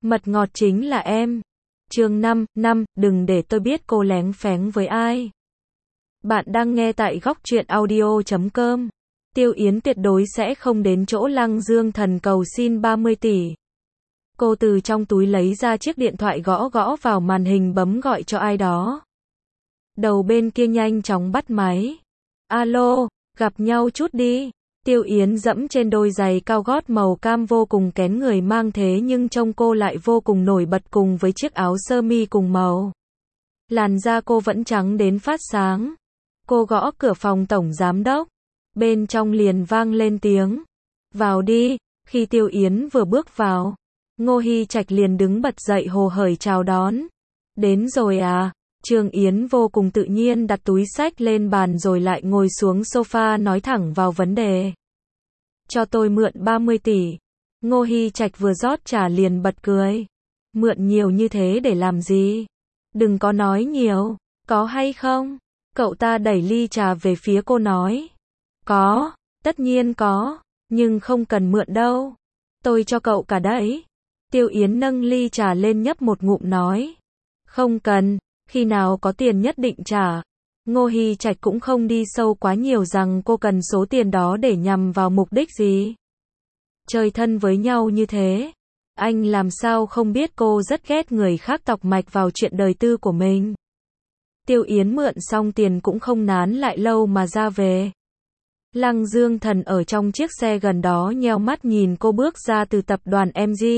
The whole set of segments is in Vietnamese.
Mật ngọt chính là em. Chương 5, đừng để tôi biết cô léng phéng với ai. Bạn đang nghe tại góc truyện audio.com. Tiêu Yến tuyệt đối sẽ không đến chỗ Lăng Dương Thần cầu xin 30 tỷ. Cô từ trong túi lấy ra chiếc điện thoại gõ gõ vào màn hình bấm gọi cho ai đó. Đầu bên kia nhanh chóng bắt máy. Alo, gặp nhau chút đi. Tiêu Yến dẫm trên đôi giày cao gót màu cam vô cùng kén người mang thế nhưng trông cô lại vô cùng nổi bật cùng với chiếc áo sơ mi cùng màu. Làn da cô vẫn trắng đến phát sáng. Cô gõ cửa phòng tổng giám đốc. Bên trong liền vang lên tiếng. Vào đi. Khi Tiêu Yến vừa bước vào, Ngô Hy Trạch liền đứng bật dậy hồ hởi chào đón. Đến rồi à? Trương Yến vô cùng tự nhiên đặt túi xách lên bàn rồi lại ngồi xuống sofa nói thẳng vào vấn đề. Cho tôi mượn 30 tỷ. Ngô Hy Trạch vừa rót trà liền bật cười. Mượn nhiều như thế để làm gì? Đừng có nói nhiều. Có hay không? Cậu ta đẩy ly trà về phía cô nói. Có, tất nhiên có. Nhưng không cần mượn đâu. Tôi cho cậu cả đấy. Tiêu Yến nâng ly trà lên nhấp một ngụm nói. Không cần. Khi nào có tiền nhất định trả. Ngô Hy Trạch cũng không đi sâu quá nhiều rằng cô cần số tiền đó để nhằm vào mục đích gì. Chơi thân với nhau như thế. Anh làm sao không biết cô rất ghét người khác tọc mạch vào chuyện đời tư của mình. Tiêu Yến mượn xong tiền cũng không nán lại lâu mà ra về. Lăng Dương Thần ở trong chiếc xe gần đó nheo mắt nhìn cô bước ra từ tập đoàn MG.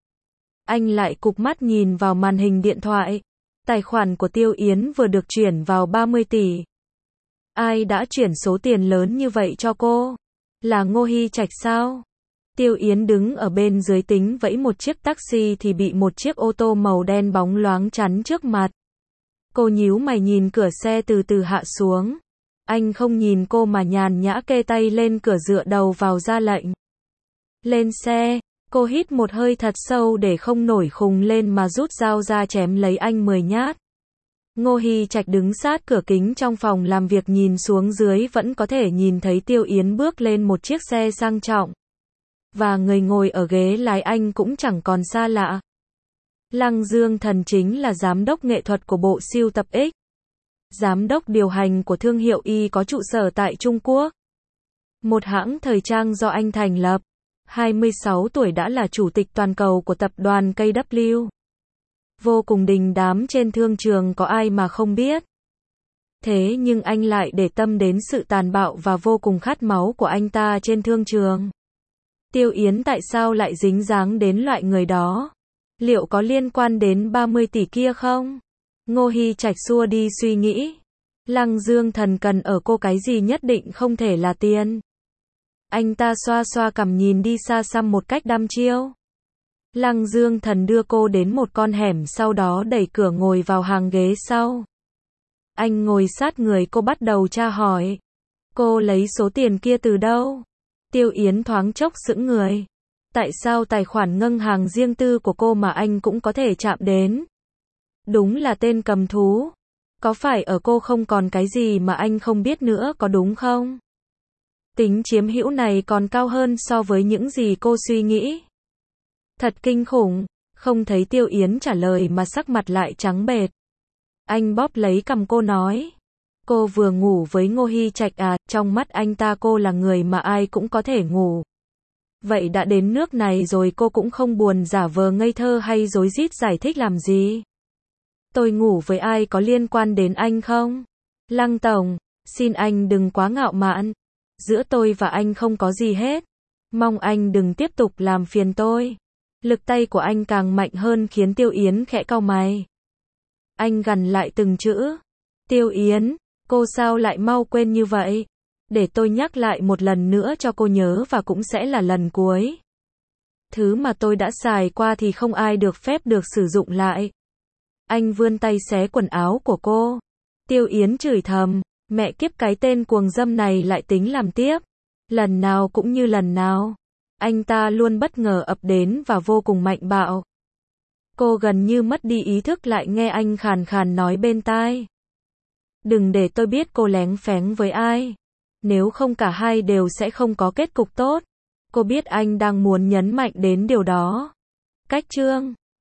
Anh lại cụp mắt nhìn vào màn hình điện thoại. Tài khoản của Tiêu Yến vừa được chuyển vào 30 tỷ. Ai đã chuyển số tiền lớn như vậy cho cô? Là Ngô Hy Trạch sao? Tiêu Yến đứng ở bên dưới tính vẫy một chiếc taxi thì bị một chiếc ô tô màu đen bóng loáng chắn trước mặt. Cô nhíu mày nhìn cửa xe từ từ hạ xuống. Anh không nhìn cô mà nhàn nhã kê tay lên cửa dựa đầu vào ra lệnh. Lên xe. Cô hít một hơi thật sâu để không nổi khùng lên mà rút dao ra chém lấy anh 10 nhát. Ngô Hy Trạch đứng sát cửa kính trong phòng làm việc nhìn xuống dưới vẫn có thể nhìn thấy Tiêu Yến bước lên một chiếc xe sang trọng. Và người ngồi ở ghế lái anh cũng chẳng còn xa lạ. Lăng Dương Thần chính là giám đốc nghệ thuật của bộ sưu tập X. Giám đốc điều hành của thương hiệu Y có trụ sở tại Trung Quốc. Một hãng thời trang do anh thành lập. 26 tuổi đã là chủ tịch toàn cầu của tập đoàn KW. Vô cùng đình đám trên thương trường có ai mà không biết. Thế nhưng anh lại để tâm đến sự tàn bạo và vô cùng khát máu của anh ta trên thương trường. Tiêu Yến tại sao lại dính dáng đến loại người đó? Liệu có liên quan đến 30 tỷ kia không? Ngô Hy Trạch xua đi suy nghĩ. Lăng Dương Thần cần ở cô cái gì nhất định không thể là tiền. Anh ta xoa xoa cằm nhìn đi xa xăm một cách đăm chiêu. Lăng Dương Thần đưa cô đến một con hẻm sau đó đẩy cửa ngồi vào hàng ghế sau. Anh ngồi sát người cô bắt đầu tra hỏi. Cô lấy số tiền kia từ đâu? Tiêu Yến thoáng chốc sững người. Tại sao tài khoản ngân hàng riêng tư của cô mà anh cũng có thể chạm đến? Đúng là tên cầm thú. Có phải ở cô không còn cái gì mà anh không biết nữa có đúng không? Tính chiếm hữu này còn cao hơn so với những gì cô suy nghĩ. Thật kinh khủng. Không thấy Tiêu Yến trả lời mà sắc mặt lại trắng bệch. Anh bóp lấy cằm cô nói. Cô vừa ngủ với Ngô Hy Trạch à? Trong mắt anh ta cô là người mà ai cũng có thể ngủ. Vậy đã đến nước này rồi cô cũng không buồn giả vờ ngây thơ hay rối rít giải thích làm gì. Tôi ngủ với ai có liên quan đến anh không? Lăng Tổng, xin anh đừng quá ngạo mạn. Giữa tôi và anh không có gì hết. Mong anh đừng tiếp tục làm phiền tôi. Lực tay của anh càng mạnh hơn khiến Tiêu Yến khẽ cau mày. Anh gằn lại từng chữ. Tiêu Yến, cô sao lại mau quên như vậy? Để tôi nhắc lại một lần nữa cho cô nhớ và cũng sẽ là lần cuối. Thứ mà tôi đã xài qua thì không ai được phép được sử dụng lại. Anh vươn tay xé quần áo của cô. Tiêu Yến chửi thầm. Mẹ kiếp cái tên cuồng dâm này lại tính làm tiếp. Lần nào cũng như lần nào. Anh ta luôn bất ngờ ập đến và vô cùng mạnh bạo. Cô gần như mất đi ý thức lại nghe anh khàn khàn nói bên tai. Đừng để tôi biết cô léng phéng với ai. Nếu không cả hai đều sẽ không có kết cục tốt. Cô biết anh đang muốn nhấn mạnh đến điều đó. Cách chương